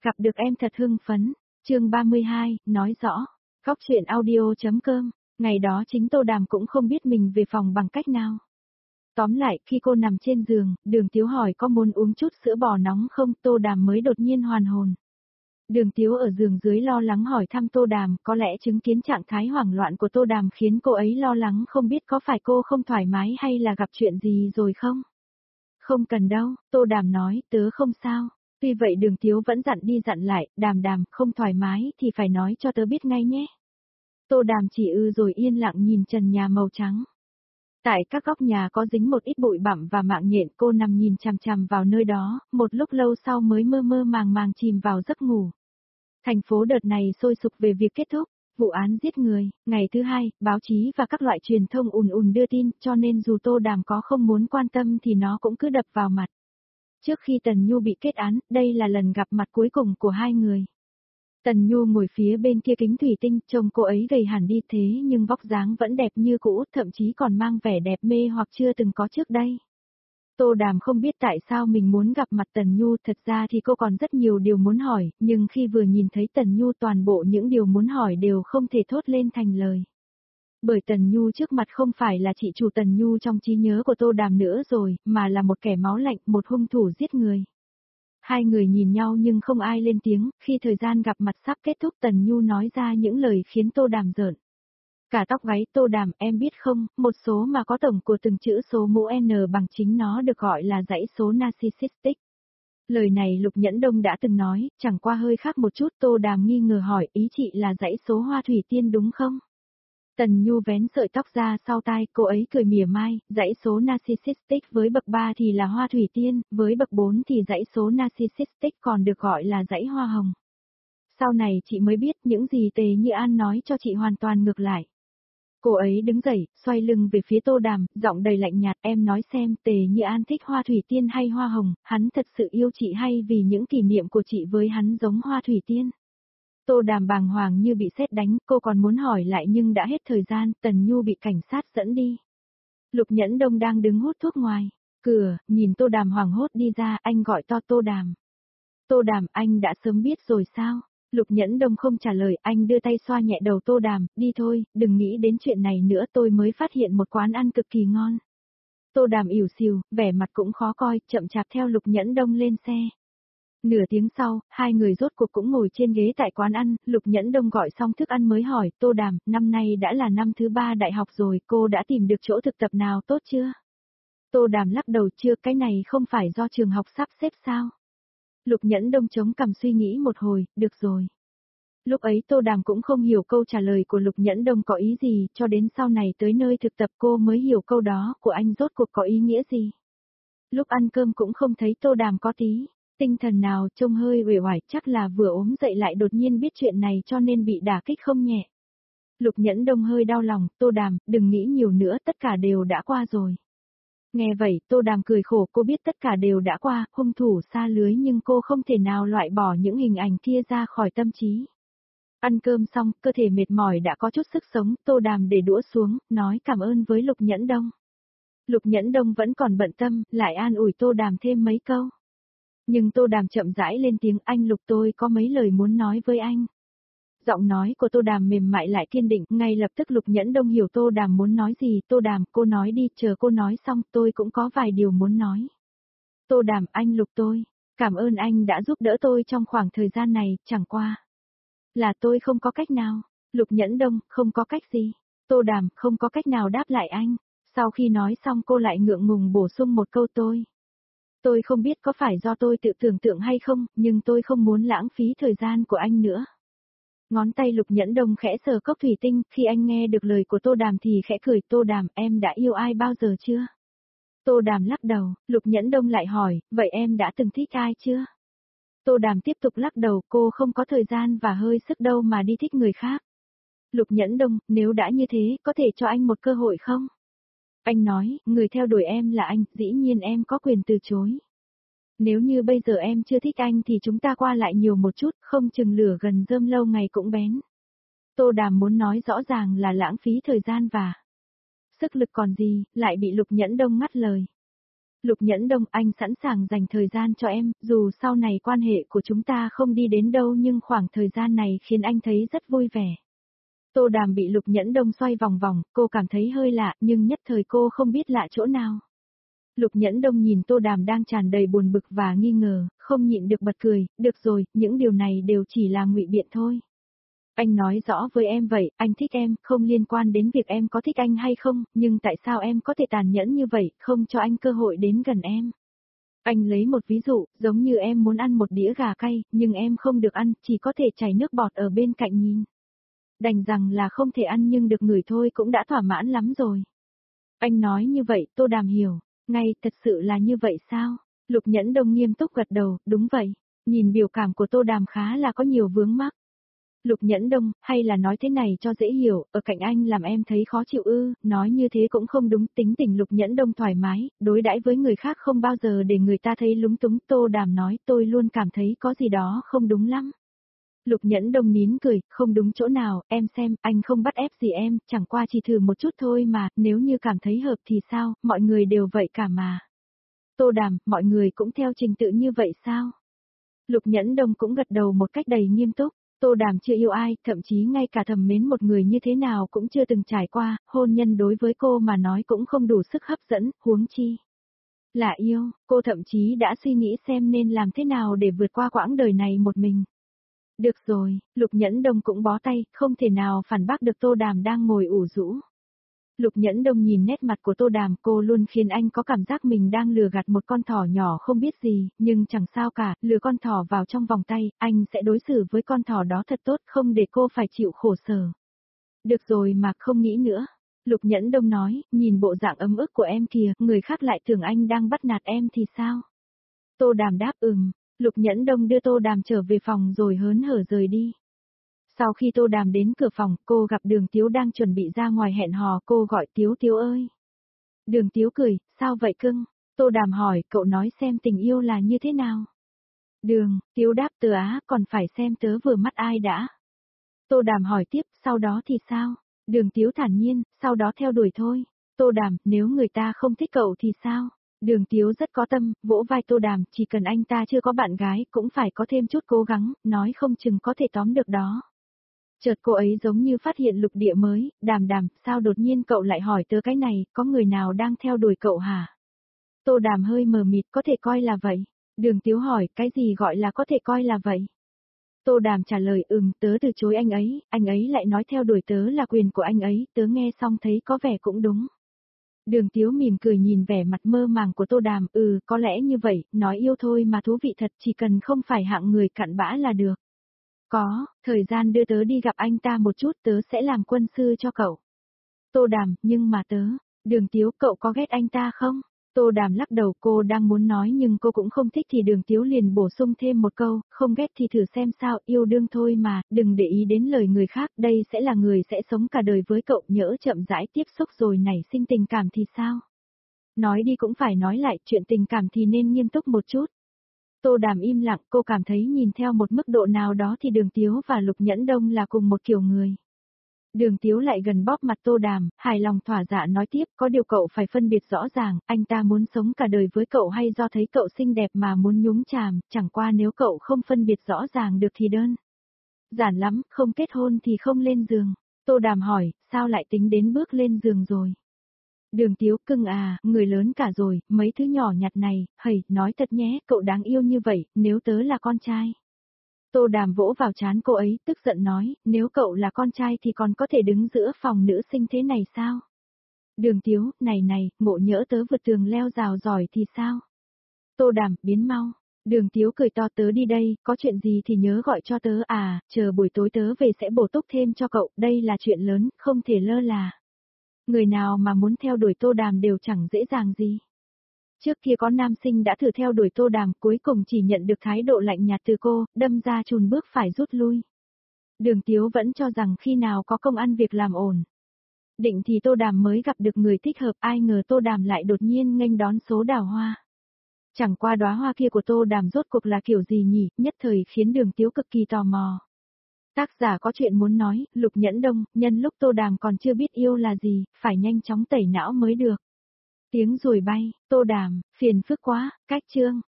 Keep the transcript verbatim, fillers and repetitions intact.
Gặp được em thật hưng phấn. Chương ba mươi hai, nói rõ. Góc truyện audio chấm com. Ngày đó chính Tô Đàm cũng không biết mình về phòng bằng cách nào. Tóm lại, khi cô nằm trên giường, Đường Tiếu hỏi có muốn uống chút sữa bò nóng không, Tô Đàm mới đột nhiên hoàn hồn. Đường Tiếu ở giường dưới lo lắng hỏi thăm Tô Đàm, có lẽ chứng kiến trạng thái hoảng loạn của Tô Đàm khiến cô ấy lo lắng không biết có phải cô không thoải mái hay là gặp chuyện gì rồi không? Không cần đâu, Tô Đàm nói, tớ không sao. Tuy vậy Đường Tiếu vẫn dặn đi dặn lại, Đàm Đàm, không thoải mái thì phải nói cho tớ biết ngay nhé. Tô Đàm chỉ ư rồi yên lặng nhìn trần nhà màu trắng. Tại các góc nhà có dính một ít bụi bặm và mạng nhện, cô nằm nhìn chằm chằm vào nơi đó, một lúc lâu sau mới mơ mơ màng màng chìm vào giấc ngủ. Thành phố đợt này sôi sục về việc kết thúc, vụ án giết người, ngày thứ hai, báo chí và các loại truyền thông ùn ùn đưa tin, cho nên dù Tô Đàm có không muốn quan tâm thì nó cũng cứ đập vào mặt. Trước khi Tần Nhu bị kết án, đây là lần gặp mặt cuối cùng của hai người. Tần Nhu ngồi phía bên kia kính thủy tinh, trông cô ấy gầy hẳn đi thế nhưng vóc dáng vẫn đẹp như cũ, thậm chí còn mang vẻ đẹp mê hoặc chưa từng có trước đây. Tô Đàm không biết tại sao mình muốn gặp mặt Tần Nhu, thật ra thì cô còn rất nhiều điều muốn hỏi, nhưng khi vừa nhìn thấy Tần Nhu toàn bộ những điều muốn hỏi đều không thể thốt lên thành lời. Bởi Tần Nhu trước mặt không phải là chị chủ Tần Nhu trong trí nhớ của Tô Đàm nữa rồi, mà là một kẻ máu lạnh, một hung thủ giết người. Hai người nhìn nhau nhưng không ai lên tiếng, khi thời gian gặp mặt sắp kết thúc Tần Nhu nói ra những lời khiến Tô Đàm rợn cả tóc gáy. Tô Đàm, em biết không, một số mà có tổng của từng chữ số mũ N bằng chính nó được gọi là dãy số narcissistic. Lời này Lục Nhẫn Đông đã từng nói, chẳng qua hơi khác một chút. Tô Đàm nghi ngờ hỏi, ý chị là dãy số Hoa Thủy Tiên đúng không? Tần Nhu vén sợi tóc ra sau tai, cô ấy cười mỉa mai, dãy số narcissistic với bậc ba thì là Hoa Thủy Tiên, với bậc bốn thì dãy số narcissistic còn được gọi là dãy Hoa Hồng. Sau này chị mới biết những gì Tề Như An nói cho chị hoàn toàn ngược lại. Cô ấy đứng dậy, xoay lưng về phía Tô Đàm, giọng đầy lạnh nhạt, em nói xem Tề Như An thích Hoa Thủy Tiên hay Hoa Hồng, hắn thật sự yêu chị hay vì những kỷ niệm của chị với hắn giống Hoa Thủy Tiên? Tô Đàm bàng hoàng như bị sét đánh, cô còn muốn hỏi lại nhưng đã hết thời gian. Tần Nhu bị cảnh sát dẫn đi. Lục Nhẫn Đông đang đứng hút thuốc ngoài cửa, nhìn Tô Đàm hoảng hốt đi ra, anh gọi to Tô Đàm. Tô Đàm, anh đã sớm biết rồi sao? Lục Nhẫn Đông không trả lời, anh đưa tay xoa nhẹ đầu Tô Đàm, đi thôi, đừng nghĩ đến chuyện này nữa, tôi mới phát hiện một quán ăn cực kỳ ngon. Tô Đàm ỉu xìu, vẻ mặt cũng khó coi, chậm chạp theo Lục Nhẫn Đông lên xe. Nửa tiếng sau, hai người rốt cuộc cũng ngồi trên ghế tại quán ăn, Lục Nhẫn Đông gọi xong thức ăn mới hỏi, Tô Đàm, năm nay đã là năm thứ ba đại học rồi, cô đã tìm được chỗ thực tập nào tốt chưa? Tô Đàm lắc đầu, chưa, cái này không phải do trường học sắp xếp sao? Lục Nhẫn Đông chống cằm suy nghĩ một hồi, được rồi. Lúc ấy Tô Đàm cũng không hiểu câu trả lời của Lục Nhẫn Đông có ý gì, cho đến sau này tới nơi thực tập cô mới hiểu câu đó của anh rốt cuộc có ý nghĩa gì. Lúc ăn cơm cũng không thấy Tô Đàm có tí tinh thần nào, trông hơi uể oải, chắc là vừa ốm dậy lại đột nhiên biết chuyện này cho nên bị đả kích không nhẹ. Lục Nhẫn Đông hơi đau lòng, Tô Đàm, đừng nghĩ nhiều nữa, tất cả đều đã qua rồi. Nghe vậy, Tô Đàm cười khổ, cô biết tất cả đều đã qua, hung thủ xa lưới nhưng cô không thể nào loại bỏ những hình ảnh kia ra khỏi tâm trí. Ăn cơm xong, cơ thể mệt mỏi đã có chút sức sống, Tô Đàm để đũa xuống, nói cảm ơn với Lục Nhẫn Đông. Lục Nhẫn Đông vẫn còn bận tâm, lại an ủi Tô Đàm thêm mấy câu. Nhưng Tô Đàm chậm rãi lên tiếng, anh Lục, tôi có mấy lời muốn nói với anh. Giọng nói của Tô Đàm mềm mại lại kiên định, ngay lập tức Lục Nhẫn Đông hiểu Tô Đàm muốn nói gì. Tô Đàm, cô nói đi, chờ cô nói xong tôi cũng có vài điều muốn nói. Tô Đàm, anh Lục, tôi cảm ơn anh đã giúp đỡ tôi trong khoảng thời gian này, chẳng qua là tôi không có cách nào. Lục Nhẫn Đông, không có cách gì? Tô Đàm, không có cách nào đáp lại anh. Sau khi nói xong cô lại ngượng ngùng bổ sung một câu, tôi Tôi không biết có phải do tôi tự tưởng tượng hay không, nhưng tôi không muốn lãng phí thời gian của anh nữa. Ngón tay Lục Nhẫn Đông khẽ sờ cốc thủy tinh, khi anh nghe được lời của Tô Đàm thì khẽ cười, Tô Đàm, em đã yêu ai bao giờ chưa? Tô Đàm lắc đầu, Lục Nhẫn Đông lại hỏi, vậy em đã từng thích ai chưa? Tô Đàm tiếp tục lắc đầu, cô không có thời gian và hơi sức đâu mà đi thích người khác. Lục Nhẫn Đông, nếu đã như thế, có thể cho anh một cơ hội không? Anh nói, người theo đuổi em là anh, dĩ nhiên em có quyền từ chối. Nếu như bây giờ em chưa thích anh thì chúng ta qua lại nhiều một chút, không chừng lửa gần rơm lâu ngày cũng bén. Tô Đàm muốn nói rõ ràng là lãng phí thời gian và sức lực còn gì, lại bị Lục Nhẫn Đông ngắt lời. Lục Nhẫn Đông, anh sẵn sàng dành thời gian cho em, dù sau này quan hệ của chúng ta không đi đến đâu nhưng khoảng thời gian này khiến anh thấy rất vui vẻ. Tô Đàm bị Lục Nhẫn Đông xoay vòng vòng, cô cảm thấy hơi lạ nhưng nhất thời cô không biết lạ chỗ nào. Lục Nhẫn Đông nhìn Tô Đàm đang tràn đầy buồn bực và nghi ngờ, không nhịn được bật cười, được rồi, những điều này đều chỉ là ngụy biện thôi. Anh nói rõ với em vậy, anh thích em, không liên quan đến việc em có thích anh hay không, nhưng tại sao em có thể tàn nhẫn như vậy, không cho anh cơ hội đến gần em. Anh lấy một ví dụ, giống như em muốn ăn một đĩa gà cay, nhưng em không được ăn, chỉ có thể chảy nước bọt ở bên cạnh nhìn. Đành rằng là không thể ăn nhưng được ngửi thôi cũng đã thỏa mãn lắm rồi. Anh nói như vậy, Tô Đàm hiểu, ngay, thật sự là như vậy sao? Lục Nhẫn Đông nghiêm túc gật đầu, đúng vậy. Nhìn biểu cảm của Tô Đàm khá là có nhiều vướng mắc. Lục Nhẫn Đông, hay là nói thế này cho dễ hiểu, ở cạnh anh làm em thấy khó chịu ư, nói như thế cũng không đúng, tính tình Lục Nhẫn Đông thoải mái, đối đãi với người khác không bao giờ để người ta thấy lúng túng, Tô Đàm nói tôi luôn cảm thấy có gì đó không đúng lắm. Lục Nhẫn Đông nín cười, không đúng chỗ nào, em xem, anh không bắt ép gì em, chẳng qua chỉ thử một chút thôi mà, nếu như cảm thấy hợp thì sao, mọi người đều vậy cả mà. Tô Đàm, mọi người cũng theo trình tự như vậy sao? Lục Nhẫn Đông cũng gật đầu một cách đầy nghiêm túc. Tô Đàm chưa yêu ai, thậm chí ngay cả thầm mến một người như thế nào cũng chưa từng trải qua, hôn nhân đối với cô mà nói cũng không đủ sức hấp dẫn, huống chi. Là yêu, cô thậm chí đã suy nghĩ xem nên làm thế nào để vượt qua quãng đời này một mình. Được rồi, Lục Nhẫn Đông cũng bó tay, không thể nào phản bác được Tô Đàm đang ngồi ủ rũ. Lục Nhẫn Đông nhìn nét mặt của Tô Đàm, cô luôn khiến anh có cảm giác mình đang lừa gạt một con thỏ nhỏ không biết gì, nhưng chẳng sao cả, lừa con thỏ vào trong vòng tay, anh sẽ đối xử với con thỏ đó thật tốt, không để cô phải chịu khổ sở. Được rồi mà không nghĩ nữa. Lục Nhẫn Đông nói, nhìn bộ dạng ấm ức của em kìa, người khác lại tưởng anh đang bắt nạt em thì sao? Tô Đàm đáp ừm, Lục Nhẫn Đông đưa Tô Đàm trở về phòng rồi hớn hở rời đi. Sau khi Tô Đàm đến cửa phòng, cô gặp Đường Tiếu đang chuẩn bị ra ngoài hẹn hò, cô gọi Tiếu Tiếu ơi. Đường Tiếu cười, sao vậy cưng? Tô Đàm hỏi, cậu nói xem tình yêu là như thế nào? Đường, Tiếu đáp tớ á, còn phải xem tớ vừa mắt ai đã. Tô Đàm hỏi tiếp, sau đó thì sao? Đường Tiếu thản nhiên, sau đó theo đuổi thôi. Tô Đàm, nếu người ta không thích cậu thì sao? Đường Tiếu rất có tâm, vỗ vai Tô Đàm, chỉ cần anh ta chưa có bạn gái, cũng phải có thêm chút cố gắng, nói không chừng có thể tóm được đó. Chợt cô ấy giống như phát hiện lục địa mới, Đàm Đàm, sao đột nhiên cậu lại hỏi tớ cái này, có người nào đang theo đuổi cậu hả? Tô Đàm hơi mờ mịt, có thể coi là vậy. Đường Tiếu hỏi, cái gì gọi là có thể coi là vậy? Tô Đàm trả lời, ừm, tớ từ chối anh ấy, anh ấy lại nói theo đuổi tớ là quyền của anh ấy, tớ nghe xong thấy có vẻ cũng đúng. Đường Tiếu mỉm cười nhìn vẻ mặt mơ màng của Tô Đàm, ừ, có lẽ như vậy, nói yêu thôi mà thú vị thật, chỉ cần không phải hạng người cặn bã là được. Có, thời gian đưa tớ đi gặp anh ta một chút, tớ sẽ làm quân sư cho cậu. Tô Đàm, nhưng mà tớ, Đường Tiếu, cậu có ghét anh ta không? Tô Đàm lắc đầu, cô đang muốn nói nhưng cô cũng không thích thì Đường Tiếu liền bổ sung thêm một câu, không ghét thì thử xem sao, yêu đương thôi mà, đừng để ý đến lời người khác, đây sẽ là người sẽ sống cả đời với cậu, nhỡ chậm rãi tiếp xúc rồi nảy sinh tình cảm thì sao? Nói đi cũng phải nói lại, chuyện tình cảm thì nên nghiêm túc một chút. Tô Đàm im lặng, cô cảm thấy nhìn theo một mức độ nào đó thì Đường Tiếu và Lục Nhẫn Đông là cùng một kiểu người. Đường Tiếu lại gần bóp mặt Tô Đàm, hài lòng thỏa dạ nói tiếp, có điều cậu phải phân biệt rõ ràng, anh ta muốn sống cả đời với cậu hay do thấy cậu xinh đẹp mà muốn nhúng chàm, chẳng qua nếu cậu không phân biệt rõ ràng được thì đơn giản lắm, không kết hôn thì không lên giường. Tô Đàm hỏi, sao lại tính đến bước lên giường rồi? Đường Tiếu, cưng à, người lớn cả rồi, mấy thứ nhỏ nhặt này, hầy, nói thật nhé, cậu đáng yêu như vậy, nếu tớ là con trai. Tô Đàm vỗ vào trán cô ấy, tức giận nói, nếu cậu là con trai thì còn có thể đứng giữa phòng nữ sinh thế này sao? Đường Tiếu, này này, ngộ nhỡ tớ vượt tường leo rào giỏi thì sao? Tô Đàm, biến mau. Đường Tiếu cười to, tớ đi đây, có chuyện gì thì nhớ gọi cho tớ à, chờ buổi tối tớ về sẽ bổ túc thêm cho cậu, đây là chuyện lớn, không thể lơ là. Người nào mà muốn theo đuổi Tô Đàm đều chẳng dễ dàng gì. Trước kia có nam sinh đã thử theo đuổi Tô Đàm, cuối cùng chỉ nhận được thái độ lạnh nhạt từ cô, đâm ra chùn bước phải rút lui. Đường Tiếu vẫn cho rằng khi nào có công ăn việc làm ổn. Định thì Tô Đàm mới gặp được người thích hợp, ai ngờ Tô Đàm lại đột nhiên nghênh đón số đào hoa. Chẳng qua đóa hoa kia của Tô Đàm rốt cuộc là kiểu gì nhỉ, nhất thời khiến Đường Tiếu cực kỳ tò mò. Tác giả có chuyện muốn nói, Lục Nhẫn Đông, nhân lúc Tô Đàm còn chưa biết yêu là gì, phải nhanh chóng tẩy não mới được. Tiếng ruồi bay, Tô Đàm, phiền phức quá, cách chương.